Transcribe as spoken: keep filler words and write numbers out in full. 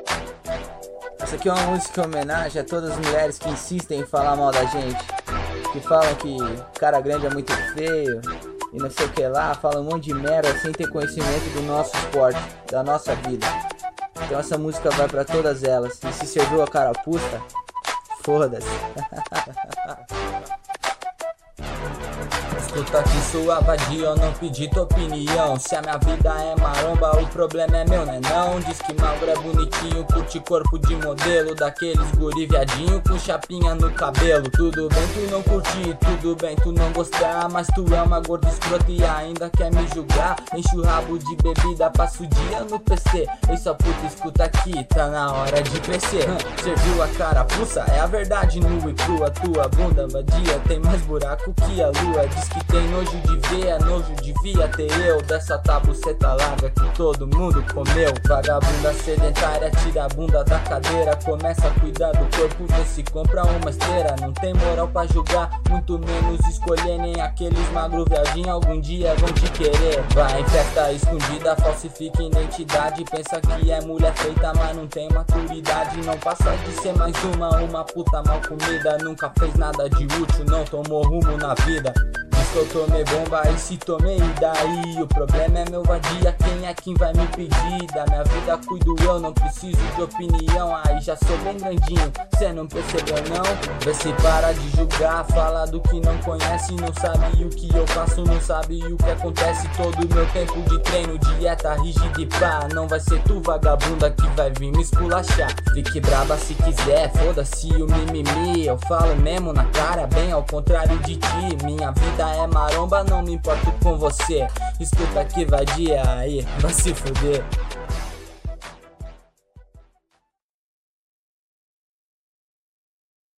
Essa aqui é uma música em homenagem a todas as mulheres que insistem em falar mal da gente, que falam que cara grande é muito feio e não sei o que lá, falam um monte de merda sem ter conhecimento do nosso esporte, da nossa vida. Então essa música vai pra todas elas. E se serviu a carapuça, foda-se. Escuta aqui sua vadia, eu não pedi tua opinião. Se a minha vida é maromba, o problema é meu, né não? Diz que magro é bonitinho, curte corpo de modelo, daqueles guri viadinho com chapinha no cabelo. Tudo bem tu não curtir, tudo bem tu não gostar, mas tu é uma gorda escrota e ainda quer me julgar. Enche o rabo de bebida, passa o dia no P C. Ei sua puta, escuta aqui, tá na hora de crescer. hum, Serviu a carapuça, é a verdade nua e crua. Tua bunda vadia tem mais buraco que a lua. Diz que tem nojo de ver, é nojo devia ter eu. Dessa tabuceta larga que todo mundo comeu. Vagabunda sedentária, tira a bunda da cadeira, começa a cuidar do corpo, vê se compra uma esteira. Não tem moral pra julgar, muito menos escolher. Nem aqueles magro viadinho algum dia vão te querer. Vai em festa escondida, falsifica identidade, pensa que é mulher feita, mas não tem maturidade. Não passa de ser mais uma, uma puta mal comida. Nunca fez nada de útil, não tomou rumo na vida. Diz que eu tomei bomba e se tomei, e daí? O problema é meu vadia, quem é quem vai me pedir? Da minha vida cuido eu, não preciso de opinião. Aí já sou bem grandinho, cê não percebeu não? Vê se para de julgar, fala do que não conhece. Não sabe o que eu faço, não sabe o que acontece. Todo meu tempo de treino, dieta rígida e pá. Não vai ser tu vagabunda que vai vir me esculachar. Fique braba se quiser, foda-se o mimimi. Eu falo mesmo na cara, bem ao contrário de ti. Minha vida é maromba, não me importo com você. Escuta que vadia aí, vai se fuder.